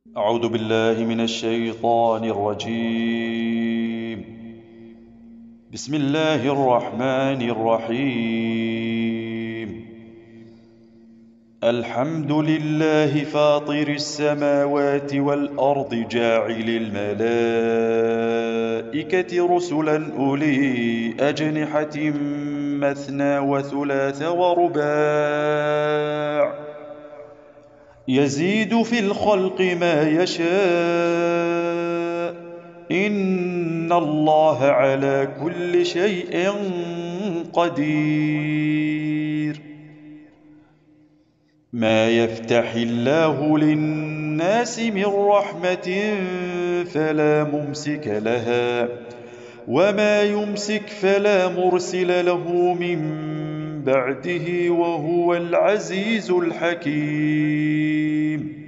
أعوذ بالله من الشيطان الرجيم. بسم الله الرحمن الرحيم. الحمد لله فاطر السماوات والأرض جاعل الملائكة رسلا أولي أجنحة مثنى وثلاث ورباع يزيد في الخلق ما يشاء إن الله على كل شيء قدير. ما يفتح الله للناس من رحمة فلا ممسك لها وما يمسك فلا مرسل له من بعده وهو العزيز الحكيم.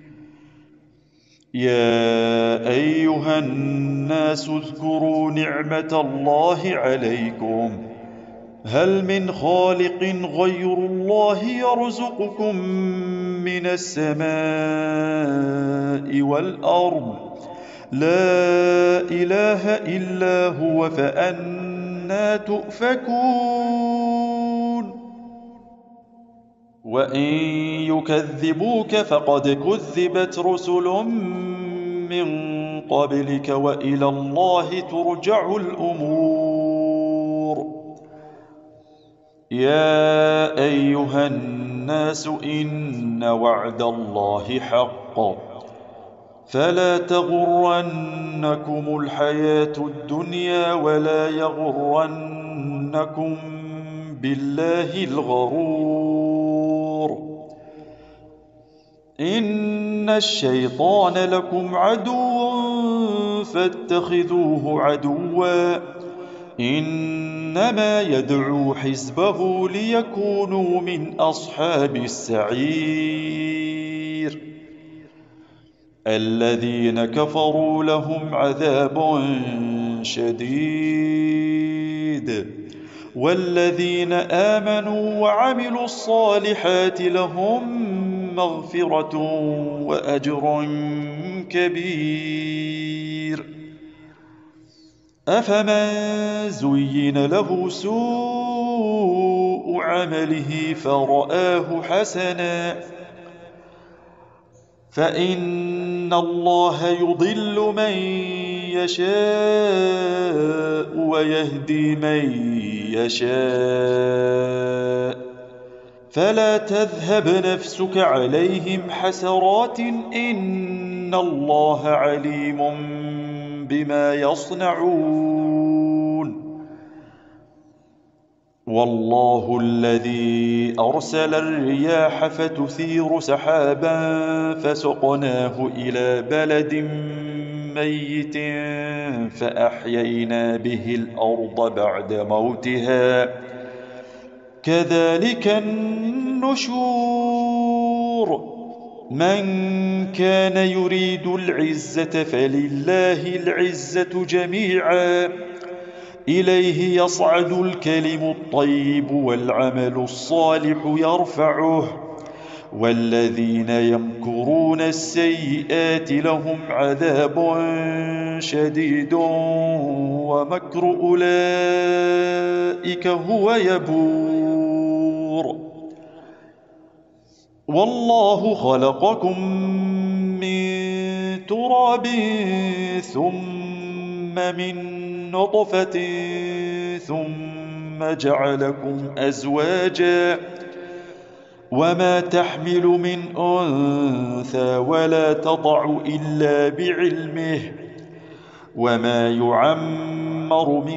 يا أيها الناس اذكروا نعمة الله عليكم هل من خالق غير الله يرزقكم من السماء والأرض لا إله إلا هو فأنى تؤفكون. وإن يكذبوك فقد كذبت رسل من قبلك وإلى الله ترجع الأمور. يا أيها الناس إن وعد الله حق فلا تغرنكم الحياة الدنيا ولا يغرنكم بالله الغرور. إن الشيطان لكم عدو فاتخذوه عدوا إنما يدعو حزبه ليكونوا من أصحاب السعير. الذين كفروا لهم عذاب شديد والذين آمنوا وعملوا الصالحات لهم مغفرة وأجر كبير. أفمن زين له سوء عمله فرآه حسنا فإن الله يضل من يشاء ويهدي من يشاء فلا تذهب نفسك عليهم حسرات إن الله عليم بما يصنعون. والله الذي أرسل الرياح فتثير سحابا فسقناه إلى بلد ميت فأحيينا به الأرض بعد موتها كذلك النشور. من كان يريد العزة فلله العزة جميعا إليه يصعد الكلم الطيب والعمل الصالح يرفعه والذين يمكرون السيئات لهم عذاب شديد ومكر أولئك هو يبور. والله خلقكم من تراب ثم من نطفة ثم جعلكم أزواجا وما تحمل من أنثى ولا تضع إلا بعلمه وما يعمر من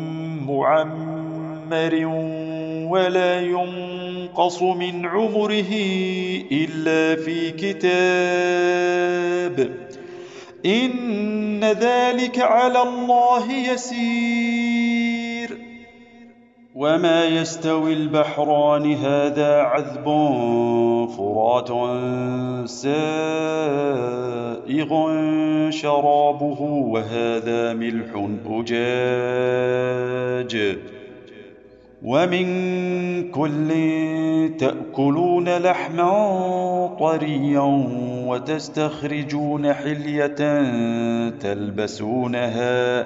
معمر ولا ينقص من عمره إلا في كتاب إن ذلك على الله يسير. وما يستوي البحران هذا عذب فرات سائغ شرابه وهذا ملح أجاج ومن كل تأكلون لحما طريا وتستخرجون حلية تلبسونها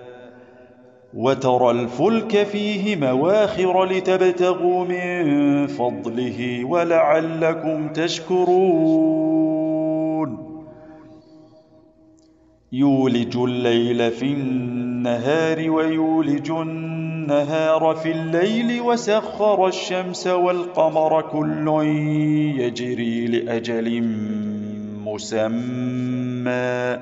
وترى الفلك فيه مواخر لتبتغوا من فضله ولعلكم تشكرون يولج الليل في النهار ويولج النهار في الليل وسخر الشمس والقمر كل يجري لأجل مسمى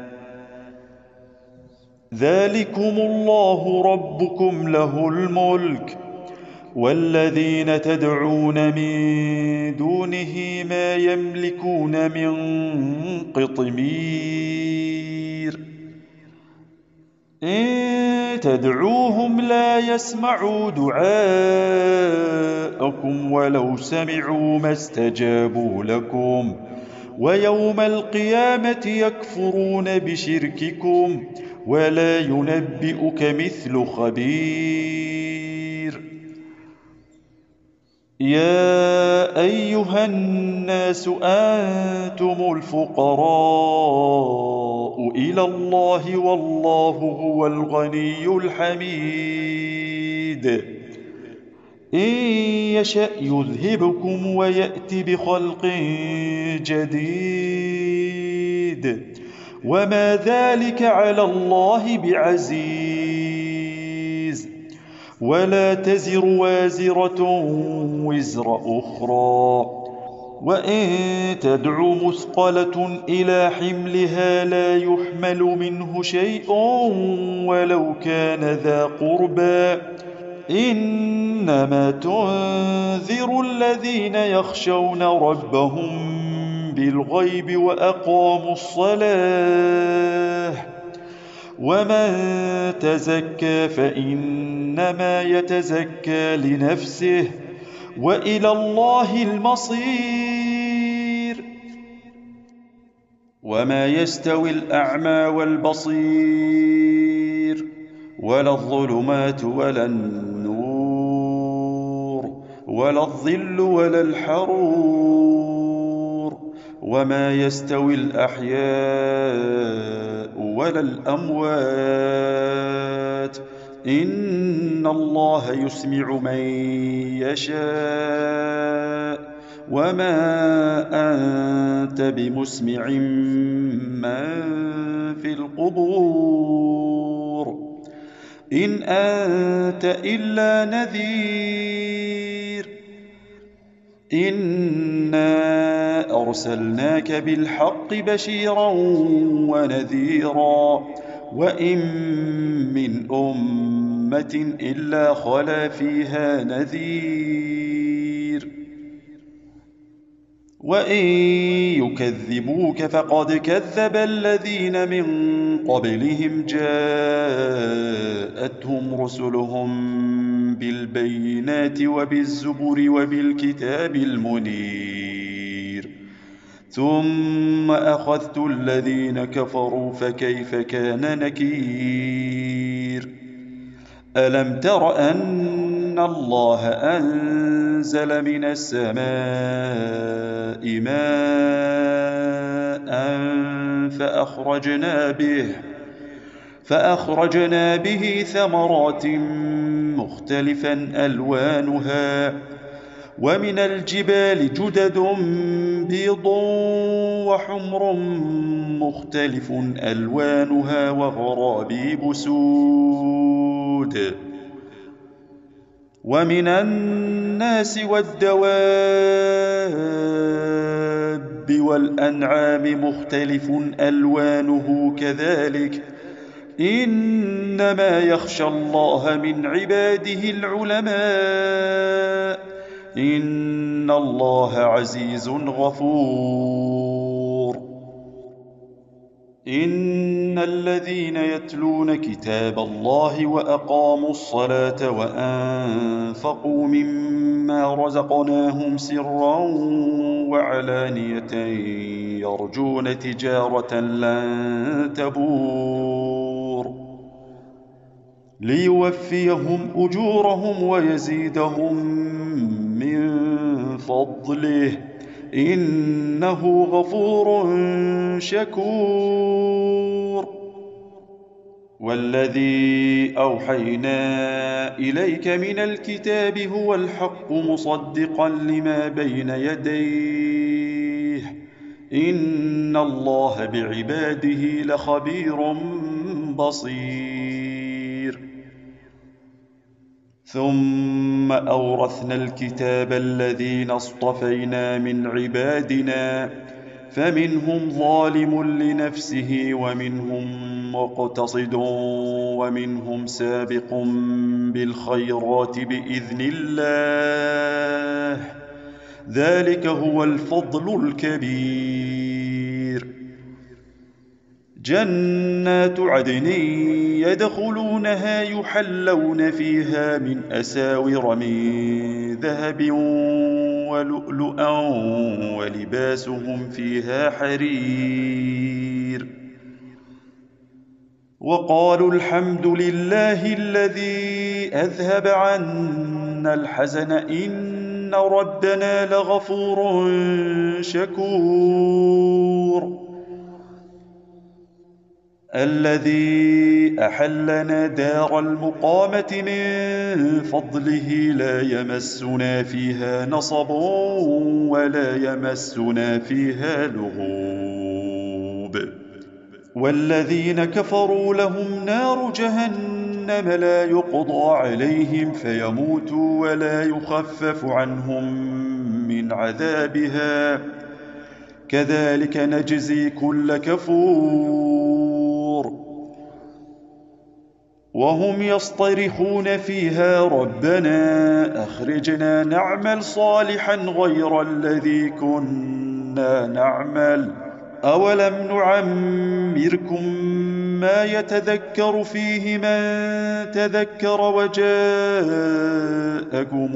ذلكم الله ربكم له الملك والذين تدعون من دونه ما يملكون من قطمير إن تدعوهم لا يسمعوا دعاءكم ولو سمعوا ما استجابوا لكم ويوم القيامة يكفرون بشرككم ولا ينبئك مثل خبير يا أيها الناس أنتم الفقراء إلى الله والله هو الغني الحميد إن يشأ يذهبكم ويأت بخلق جديد وما ذلك على الله بعزيز ولا تزر وازرة وزر أخرى وإن تدع مثقلة إلى حملها لا يحمل منه شيء ولو كان ذا قربى إنما تنذر الذين يخشون ربهم بالغيب وأقاموا الصلاة ومن تزكى فإنما يتزكى لنفسه وإلى الله المصير وما يستوي الأعمى والبصير ولا الظلمات ولا النور ولا الظل ولا الحرور وما يستوي الأحياء ولا الأموات إن الله يسمع من يشاء وما أنت بمسمع من في القبور إن أنت إلا نذير إنا أرسلناك بالحق بشيرا ونذيرا وإن من أمة إلا خلا فيها نذير وإن يكذبوك فقد كذب الذين من قبلهم جاءتهم رسلهم بالبينات وبالزبر وبالكتاب المنير ثم أخذت الذين كفروا فكيف كان نكير ألم تر أن الله أنزل من السماء ماء فأخرجنا به ثمرات مختلفا ألوانها ومن الجبال جدد بيض وحمر مختلف ألوانها وغرابيب سود ومن الناس والدواب والأنعام مختلف ألوانه كذلك إنما يخشى الله من عباده العلماء إن الله عزيز غفور إن الذين يتلون كتاب الله وأقاموا الصلاة وأنفقوا مما رزقناهم سرا وعلانية يرجون تجارة لن تبور ليوفيهم أجورهم ويزيدهم من فضله إنه غفور شكور. والذي أوحينا إليك من الكتاب هو الحق مصدقا لما بين يديه إن الله بعباده لخبير بصير. ثم أورثنا الكتاب الذين اصطفينا من عبادنا فمنهم ظالم لنفسه ومنهم مقتصد ومنهم سابق بالخيرات بإذن الله ذلك هو الفضل الكبير. جنات عدن يدخلونها يحلون فيها من أساور من ذهب ولؤلؤا ولباسهم فيها حرير. وقالوا الحمد لله الذي أذهب عنا الحزن إن ربنا لغفور شكور. الذي أحلنا دار المقامة من فضله لا يمسنا فيها نصب ولا يمسنا فيها لغوب. والذين كفروا لهم نار جهنم لا يقضى عليهم فيموتوا ولا يخفف عنهم من عذابها كذلك نجزي كل كفور. وهم يصطرخون فيها ربنا أخرجنا نعمل صالحا غير الذي كنا نعمل أولم نعمركم ما يتذكر فيه من تذكر وجاءكم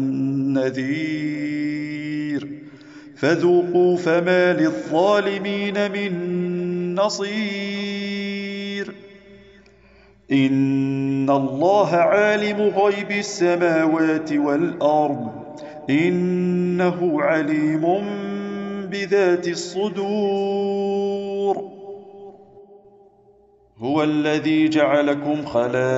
النذير فذوقوا فما للظالمين من نصير. إن الله عالم غيب السماوات والأرض إنه عليم بذات الصدور. هو الذي جعلكم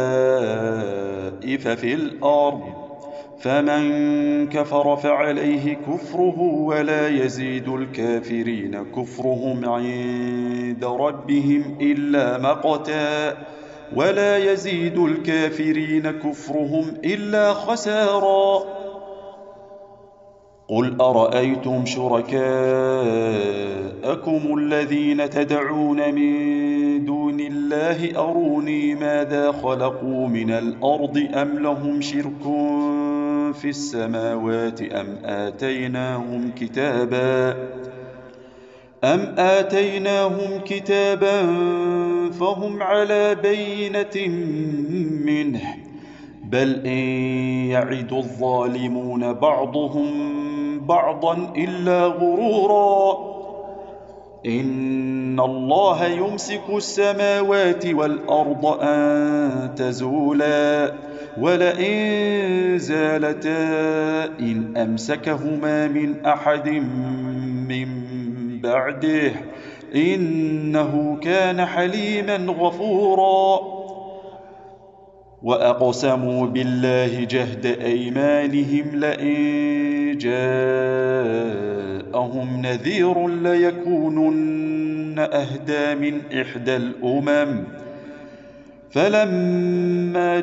خلائف في الأرض فمن كفر فعليه كفره ولا يزيد الكافرين كفرهم عند ربهم إلا مقتا ولا يزيد الكافرين كفرهم إلا خسارا. قل أرأيتم شركاءكم الذين تدعون من دون الله أروني ماذا خلقوا من الأرض أم لهم شرك في السماوات أم آتيناهم كتابا فهم على بينة منه بل إن يعد الظالمون بعضهم بعضا إلا غرورا. إن الله يمسك السماوات والأرض أن تزولا ولئن زالتا إن أمسكهما من أحد من بعده إنه كان حليما غفورا. وأقسموا بالله جهد أيمانهم لئن جاءهم نذير ليكونن أهدى من إحدى الأمم فلما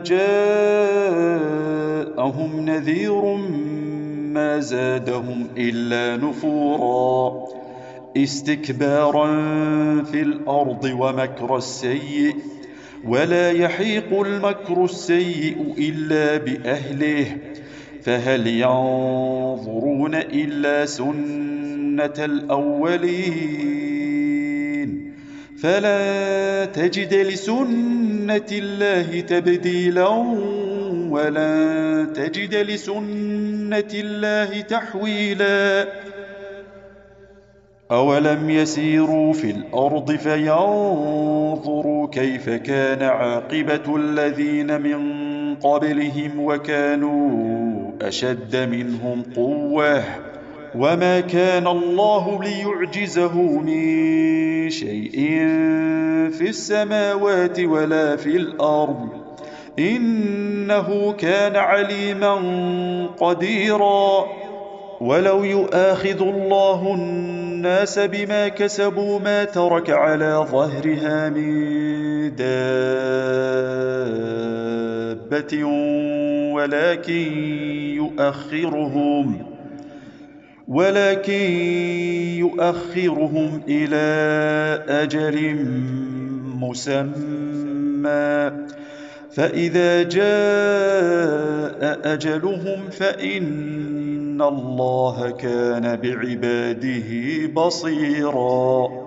جاءهم نذير ما زادهم إلا نفورا استكبارا في الأرض ومكر السيء ولا يحيق المكر السيء إلا بأهله فهل ينظرون إلا سنة الأولين فلا تجد لسنة الله تبديلا ولا تجد لسنة الله تحويلا. أولم يسيروا في الأرض فينظروا كيف كان عاقبة الذين من قبلهم وكانوا أشد منهم قوة وما كان الله ليعجزه من شيء في السماوات ولا في الأرض إنه كان عليما قديرا ولو يؤاخذ الله الناس بما كسبوا ما ترك على ظهرها من دابة ولكن يؤخرهم إلى أجل مسمى فإذا جاء أجلهم فإن الله كان بعباده بصيراً